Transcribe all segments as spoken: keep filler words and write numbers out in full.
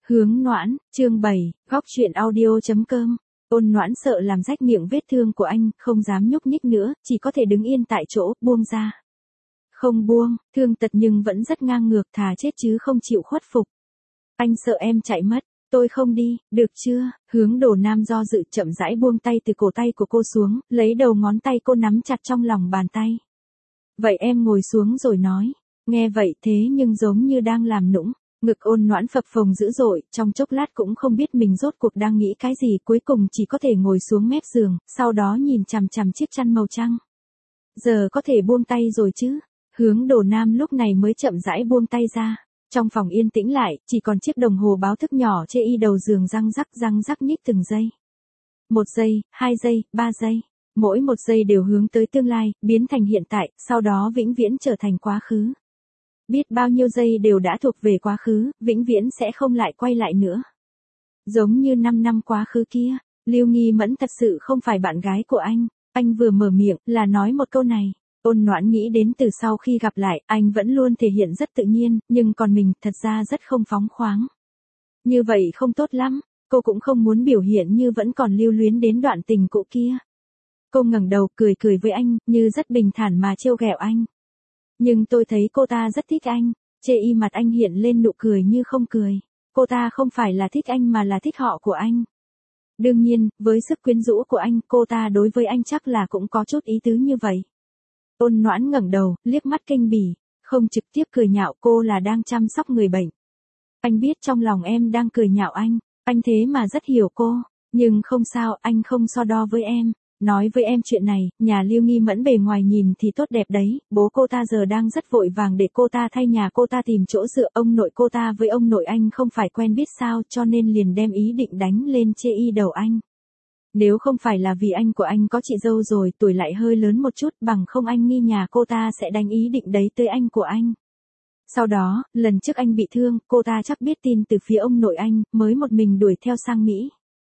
Hướng Noãn, chương bảy, góc truyện audio.com. Ôn Noãn sợ làm rách miệng vết thương của anh, không dám nhúc nhích nữa, chỉ có thể đứng yên tại chỗ, buông ra. Không buông, thương tật nhưng vẫn rất ngang ngược, thà chết chứ không chịu khuất phục. Anh sợ em chạy mất, tôi không đi, được chưa? Hướng Đồ Nam do dự chậm rãi buông tay từ cổ tay của cô xuống, lấy đầu ngón tay cô nắm chặt trong lòng bàn tay. Vậy em ngồi xuống rồi nói. Nghe vậy thế nhưng giống như đang làm nũng. Ngực Ôn Noãn phập phồng dữ dội, trong chốc lát cũng không biết mình rốt cuộc đang nghĩ cái gì, cuối cùng chỉ có thể ngồi xuống mép giường, sau đó nhìn chằm chằm chiếc chăn màu trắng. Giờ có thể buông tay rồi chứ? Hướng Đồ Nam lúc này mới chậm rãi buông tay ra. Trong phòng yên tĩnh lại, chỉ còn chiếc đồng hồ báo thức nhỏ chê y đầu giường răng rắc răng rắc nhích từng giây. Một giây, hai giây, ba giây. Mỗi một giây đều hướng tới tương lai, biến thành hiện tại, sau đó vĩnh viễn trở thành quá khứ. Biết bao nhiêu giây đều đã thuộc về quá khứ, vĩnh viễn sẽ không lại quay lại nữa. Giống như năm năm quá khứ kia, Lưu Nghi Mẫn thật sự không phải bạn gái của anh. Anh vừa mở miệng là nói một câu này. Ôn Noãn nghĩ đến từ sau khi gặp lại, anh vẫn luôn thể hiện rất tự nhiên, nhưng còn mình thật ra rất không phóng khoáng. Như vậy không tốt lắm, cô cũng không muốn biểu hiện như vẫn còn lưu luyến đến đoạn tình cũ kia. Cô ngẩng đầu cười cười với anh, như rất bình thản mà trêu ghẹo anh. Nhưng tôi thấy cô ta rất thích anh, chê y mặt anh hiện lên nụ cười như không cười. Cô ta không phải là thích anh mà là thích họ của anh. Đương nhiên, với sức quyến rũ của anh, cô ta đối với anh chắc là cũng có chút ý tứ như vậy. Ôn Noãn ngẩng đầu, liếc mắt kinh bỉ, không trực tiếp cười nhạo cô là đang chăm sóc người bệnh. Anh biết trong lòng em đang cười nhạo anh, anh thế mà rất hiểu cô, nhưng không sao, anh không so đo với em. Nói với em chuyện này, nhà Lưu Nghi Mẫn bề ngoài nhìn thì tốt đẹp đấy, bố cô ta giờ đang rất vội vàng để cô ta thay nhà cô ta tìm chỗ dựa, ông nội cô ta với ông nội anh không phải quen biết sao, cho nên liền đem ý định đánh lên chê y đầu anh. Nếu không phải là vì anh của anh có chị dâu rồi, tuổi lại hơi lớn một chút, bằng không anh nghi nhà cô ta sẽ đánh ý định đấy tới anh của anh. Sau đó, lần trước anh bị thương, cô ta chắc biết tin từ phía ông nội anh, mới một mình đuổi theo sang Mỹ.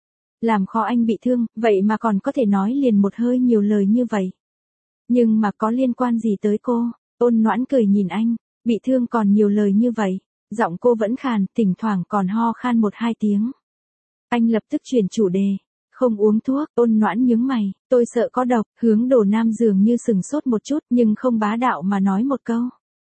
Làm khó anh bị thương, vậy mà còn có thể nói liền một hơi nhiều lời như vậy. Nhưng mà có liên quan gì tới cô? Ôn Noãn cười nhìn anh, bị thương còn nhiều lời như vậy. Giọng cô vẫn khàn, thỉnh thoảng còn ho khan một hai tiếng. Anh lập tức chuyển chủ đề. Không uống thuốc, Ôn Noãn nhướng mày, tôi sợ có độc. Hướng Đồ Nam dường như sừng sốt một chút nhưng không bá đạo mà nói một câu.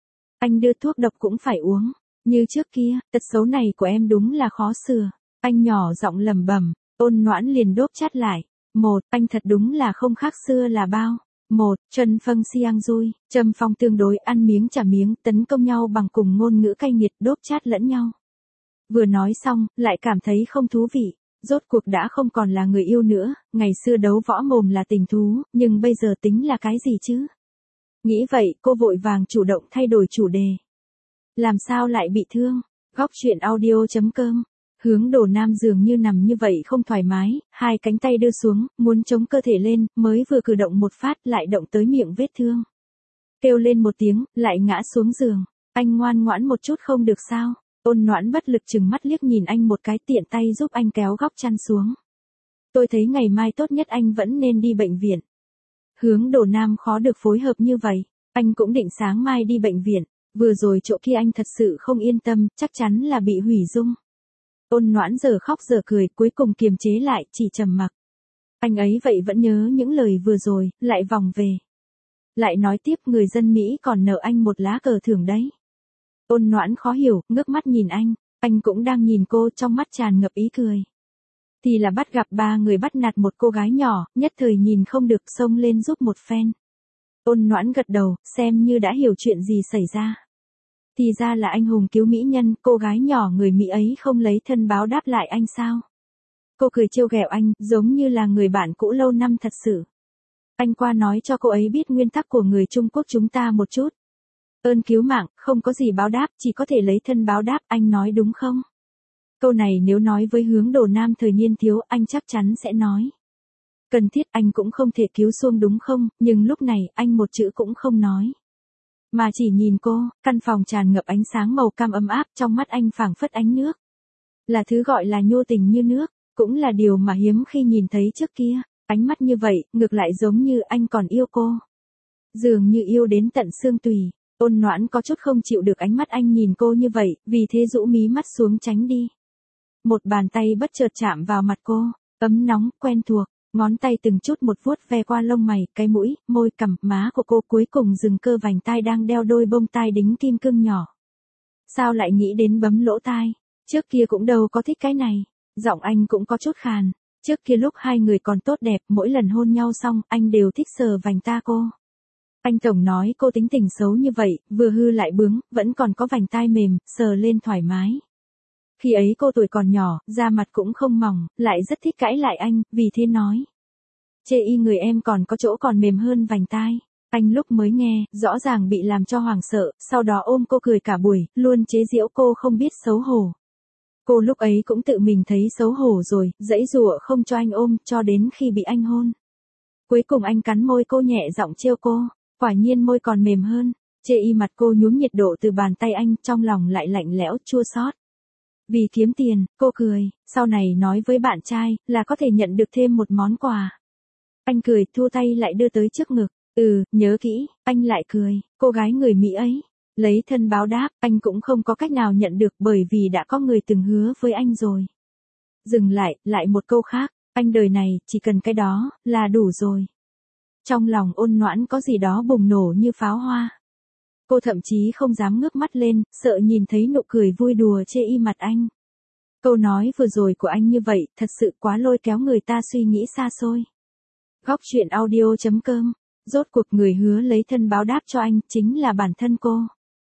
Anh đưa thuốc độc cũng phải uống. Như trước kia, tật xấu này của em đúng là khó sửa. Anh nhỏ giọng lẩm bẩm. Ôn Noãn liền đốp chát lại. Một, anh thật đúng là không khác xưa là bao. Một, Trần Phâng Siang Dui, Trầm Phong tương đối ăn miếng trả miếng, tấn công nhau bằng cùng ngôn ngữ cay nghiệt, đốp chát lẫn nhau. Vừa nói xong, lại cảm thấy không thú vị. Rốt cuộc đã không còn là người yêu nữa, ngày xưa đấu võ mồm là tình thú, nhưng bây giờ tính là cái gì chứ? Nghĩ vậy, cô vội vàng chủ động thay đổi chủ đề. Làm sao lại bị thương? Góc truyện audio.com. Hướng Đồ Nam dường như nằm như vậy không thoải mái, hai cánh tay đưa xuống, muốn chống cơ thể lên, mới vừa cử động một phát lại động tới miệng vết thương. Kêu lên một tiếng, lại ngã xuống giường. Anh ngoan ngoãn một chút không được sao? Ôn Noãn bất lực chừng mắt liếc nhìn anh một cái, tiện tay giúp anh kéo góc chăn xuống. Tôi thấy ngày mai tốt nhất anh vẫn nên đi bệnh viện. Hướng Đồ Nam khó được phối hợp như vậy. Anh cũng định sáng mai đi bệnh viện. Vừa rồi chỗ kia anh thật sự không yên tâm, chắc chắn là bị hủy dung. Ôn Noãn giờ khóc giờ cười, cuối cùng kiềm chế lại, chỉ trầm mặc. Anh ấy vậy vẫn nhớ những lời vừa rồi, lại vòng về. Lại nói tiếp, người dân Mỹ còn nợ anh một lá cờ thưởng đấy. Ôn Noãn khó hiểu, ngước mắt nhìn anh, anh cũng đang nhìn cô, trong mắt tràn ngập ý cười. Thì là bắt gặp ba người bắt nạt một cô gái nhỏ, nhất thời nhìn không được, xông lên giúp một phen. Ôn Noãn gật đầu, xem như đã hiểu chuyện gì xảy ra. Thì ra là anh hùng cứu mỹ nhân, cô gái nhỏ người Mỹ ấy không lấy thân báo đáp lại anh sao? Cô cười trêu ghẹo anh, giống như là người bạn cũ lâu năm thật sự. Anh qua nói cho cô ấy biết nguyên tắc của người Trung Quốc chúng ta một chút. Ơn cứu mạng, không có gì báo đáp, chỉ có thể lấy thân báo đáp, anh nói đúng không? Câu này nếu nói với Hướng Đồ Nam thời niên thiếu, anh chắc chắn sẽ nói. Cần thiết anh cũng không thể cứu xuông đúng không, nhưng lúc này, anh một chữ cũng không nói. Mà chỉ nhìn cô, căn phòng tràn ngập ánh sáng màu cam ấm áp, trong mắt anh phảng phất ánh nước. Là thứ gọi là nhô tình như nước, cũng là điều mà hiếm khi nhìn thấy trước kia. Ánh mắt như vậy, ngược lại giống như anh còn yêu cô. Dường như yêu đến tận xương tùy. Ôn Noãn có chút không chịu được ánh mắt anh nhìn cô như vậy, vì thế rũ mí mắt xuống tránh đi. một bàn tay bất chợt chạm vào mặt cô, ấm nóng, quen thuộc, ngón tay từng chút một vuốt ve qua lông mày, cái mũi, môi, cằm, má của cô, cuối cùng dừng cơ vành tai đang đeo đôi bông tai đính kim cương nhỏ. Sao lại nghĩ đến bấm lỗ tai? Trước kia cũng đâu có thích cái này. Giọng anh cũng có chút khàn. Trước kia lúc hai người còn tốt đẹp, mỗi lần hôn nhau xong, anh đều thích sờ vành ta cô. Anh tổng nói cô tính tình xấu như vậy, vừa hư lại bướng, vẫn còn có vành tai mềm, sờ lên thoải mái. Khi ấy cô tuổi còn nhỏ, da mặt cũng không mỏng, lại rất thích cãi lại anh, vì thế nói. Chê y người em còn có chỗ còn mềm hơn vành tai. Anh lúc mới nghe, rõ ràng bị làm cho hoảng sợ, sau đó ôm cô cười cả buổi, luôn chế giễu cô không biết xấu hổ. Cô lúc ấy cũng tự mình thấy xấu hổ rồi, giãy giụa không cho anh ôm, cho đến khi bị anh hôn. Cuối cùng anh cắn môi cô nhẹ giọng trêu cô, quả nhiên môi còn mềm hơn. Chê y mặt cô nhúm nhiệt độ từ bàn tay anh, trong lòng lại lạnh lẽo, chua xót. Vì kiếm tiền, cô cười, sau này nói với bạn trai, là có thể nhận được thêm một món quà. Anh cười, thu tay lại đưa tới trước ngực. Ừ, nhớ kỹ, anh lại cười, cô gái người Mỹ ấy. Lấy thân báo đáp, anh cũng không có cách nào nhận được bởi vì đã có người từng hứa với anh rồi. Dừng lại, lại một câu khác, anh đời này, chỉ cần cái đó, là đủ rồi. Trong lòng Ôn Noãn có gì đó bùng nổ như pháo hoa. Cô thậm chí không dám ngước mắt lên, sợ nhìn thấy nụ cười vui đùa chê y mặt anh. Câu nói vừa rồi của anh như vậy, thật sự quá lôi kéo người ta suy nghĩ xa xôi. Góc truyện audio chấm com. Rốt cuộc người hứa lấy thân báo đáp cho anh, chính là bản thân cô.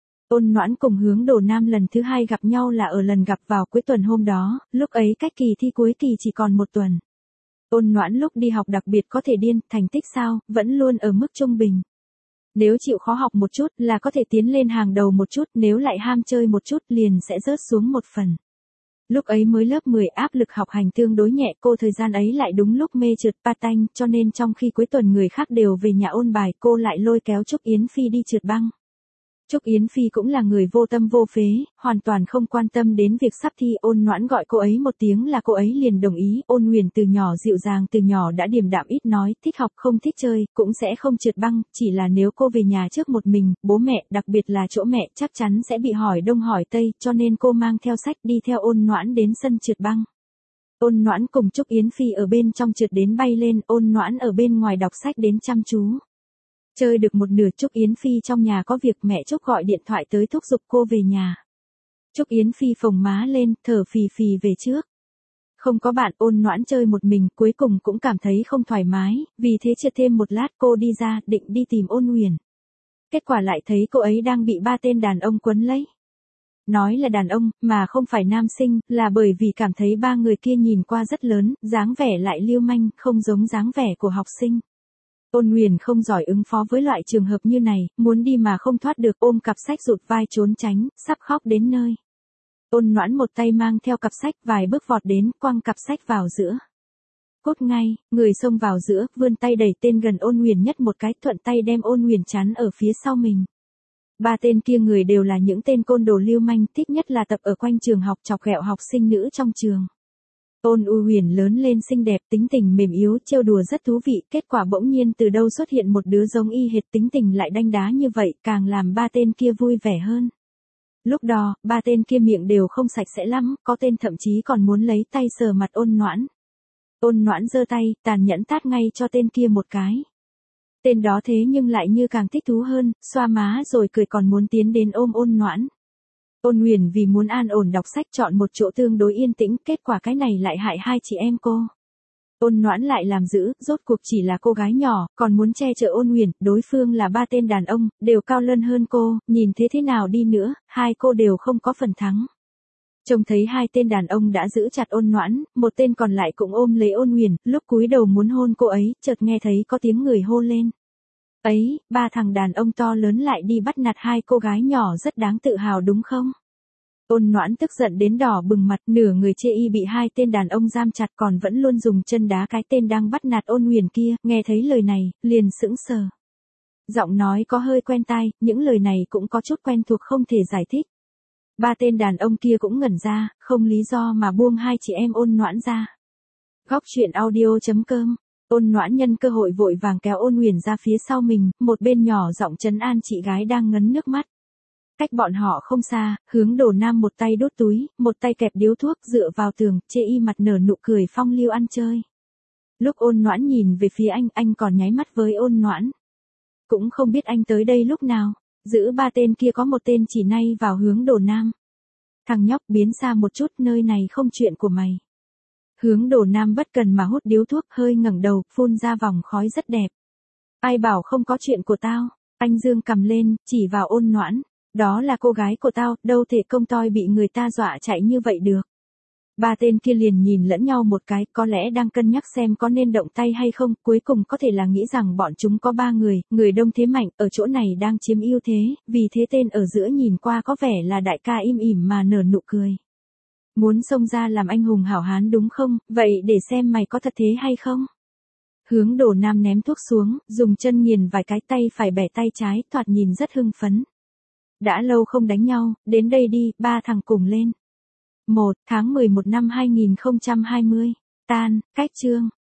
Ôn Noãn cùng Hướng Đồ Nam lần thứ hai gặp nhau là ở lần gặp vào cuối tuần hôm đó, lúc ấy cách kỳ thi cuối kỳ chỉ còn một tuần. Ôn Noãn lúc đi học đặc biệt có thể điên, thành tích sao, vẫn luôn ở mức trung bình. Nếu chịu khó học một chút là có thể tiến lên hàng đầu một chút, nếu lại ham chơi một chút liền sẽ rớt xuống một phần. Lúc ấy mới lớp mười, áp lực học hành tương đối nhẹ, cô thời gian ấy lại đúng lúc mê trượt patin, cho nên trong khi cuối tuần người khác đều về nhà ôn bài, cô lại lôi kéo Trúc Yến Phi đi trượt băng. Trúc Yến Phi cũng là người vô tâm vô phế, hoàn toàn không quan tâm đến việc sắp thi. Ôn Noãn gọi cô ấy một tiếng là cô ấy liền đồng ý. Ôn Huyền từ nhỏ dịu dàng, từ nhỏ đã điềm đạm ít nói, thích học không thích chơi, cũng sẽ không trượt băng, chỉ là nếu cô về nhà trước một mình, bố mẹ, đặc biệt là chỗ mẹ, chắc chắn sẽ bị hỏi đông hỏi tây, cho nên cô mang theo sách đi theo Ôn Noãn đến sân trượt băng. Ôn Noãn cùng Trúc Yến Phi ở bên trong trượt đến bay lên, Ôn Noãn ở bên ngoài đọc sách đến chăm chú. Chơi được một nửa, Trúc Yến Phi trong nhà có việc, mẹ Trúc gọi điện thoại tới thúc giục cô về nhà. Trúc Yến Phi phồng má lên, thở phì phì về trước. Không có bạn, Ôn Noãn chơi một mình, cuối cùng cũng cảm thấy không thoải mái, vì thế trượt thêm một lát cô đi ra, định đi tìm Ôn Huyền. Kết quả lại thấy cô ấy đang bị ba tên đàn ông quấn lấy. Nói là đàn ông, mà không phải nam sinh, là bởi vì cảm thấy ba người kia nhìn qua rất lớn, dáng vẻ lại lưu manh, không giống dáng vẻ của học sinh. Ôn Huyền không giỏi ứng phó với loại trường hợp như này, muốn đi mà không thoát được, ôm cặp sách rụt vai trốn tránh, sắp khóc đến nơi. Ôn Noãn một tay mang theo cặp sách, vài bước vọt đến, quăng cặp sách vào giữa. Cốt ngay, người xông vào giữa, vươn tay đẩy tên gần Ôn Huyền nhất một cái, thuận tay đem Ôn Huyền chắn ở phía sau mình. Ba tên kia người đều là những tên côn đồ lưu manh, thích nhất là tập ở quanh trường học, chọc ghẹo học sinh nữ trong trường. Ôn U Huyền lớn lên xinh đẹp, tính tình mềm yếu, trêu đùa rất thú vị, kết quả bỗng nhiên từ đâu xuất hiện một đứa giống y hệt, tính tình lại đanh đá như vậy, càng làm ba tên kia vui vẻ hơn. Lúc đó, ba tên kia miệng đều không sạch sẽ lắm, có tên thậm chí còn muốn lấy tay sờ mặt Ôn Noãn. Ôn Noãn giơ tay, tàn nhẫn tát ngay cho tên kia một cái. Tên đó thế nhưng lại như càng thích thú hơn, xoa má rồi cười còn muốn tiến đến ôm Ôn Noãn. Ôn Huyền vì muốn an ổn đọc sách chọn một chỗ tương đối yên tĩnh, kết quả cái này lại hại hai chị em cô. Ôn Noãn lại làm dữ, rốt cuộc chỉ là cô gái nhỏ, còn muốn che chở Ôn Huyền, đối phương là ba tên đàn ông, đều cao lớn hơn cô, nhìn thế thế nào đi nữa, hai cô đều không có phần thắng. Trông thấy hai tên đàn ông đã giữ chặt Ôn Noãn, một tên còn lại cũng ôm lấy Ôn Huyền, lúc cúi đầu muốn hôn cô ấy, chợt nghe thấy có tiếng người hô lên. Ấy, ba thằng đàn ông to lớn lại đi bắt nạt hai cô gái nhỏ, rất đáng tự hào đúng không? Ôn Noãn tức giận đến đỏ bừng mặt, nửa người chê y bị hai tên đàn ông giam chặt, còn vẫn luôn dùng chân đá cái tên đang bắt nạt Ôn Huyền kia, nghe thấy lời này, liền sững sờ. Giọng nói có hơi quen tai, những lời này cũng có chút quen thuộc không thể giải thích. Ba tên đàn ông kia cũng ngẩn ra, không lý do mà buông hai chị em Ôn Noãn ra. Góc truyện audio chấm com. Ôn Noãn nhân cơ hội vội vàng kéo Ôn Huyền ra phía sau mình, một bên nhỏ giọng trấn an chị gái đang ngấn nước mắt. Cách bọn họ không xa, Hướng Đồ Nam một tay đốt túi, một tay kẹp điếu thuốc dựa vào tường, chê y mặt nở nụ cười phong lưu ăn chơi. Lúc Ôn Noãn nhìn về phía anh, anh còn nháy mắt với Ôn Noãn. Cũng không biết anh tới đây lúc nào, giữa ba tên kia có một tên chỉ nay vào Hướng Đồ Nam. Thằng nhóc biến xa một chút, nơi này không chuyện của mày. Hướng Đồ Nam bất cần mà hút điếu thuốc, hơi ngẩng đầu, phun ra vòng khói rất đẹp. Ai bảo không có chuyện của tao, anh dương cầm lên, chỉ vào Ôn Noãn. Đó là cô gái của tao, đâu thể công toi bị người ta dọa chạy như vậy được. Ba tên kia liền nhìn lẫn nhau một cái, có lẽ đang cân nhắc xem có nên động tay hay không, cuối cùng có thể là nghĩ rằng bọn chúng có ba người, người đông thế mạnh, ở chỗ này đang chiếm ưu thế, vì thế tên ở giữa nhìn qua có vẻ là đại ca im ỉm mà nở nụ cười. Muốn xông ra làm anh hùng hảo hán đúng không, vậy để xem mày có thật thế hay không. Hướng Đồ Nam ném thuốc xuống, dùng chân nghiền vài cái, tay phải bẻ tay trái, thoạt nhìn rất hưng phấn. Đã lâu không đánh nhau, đến đây đi, ba thằng cùng lên. một tháng mười một năm hai nghìn không trăm hai mươi, tan, cách chương.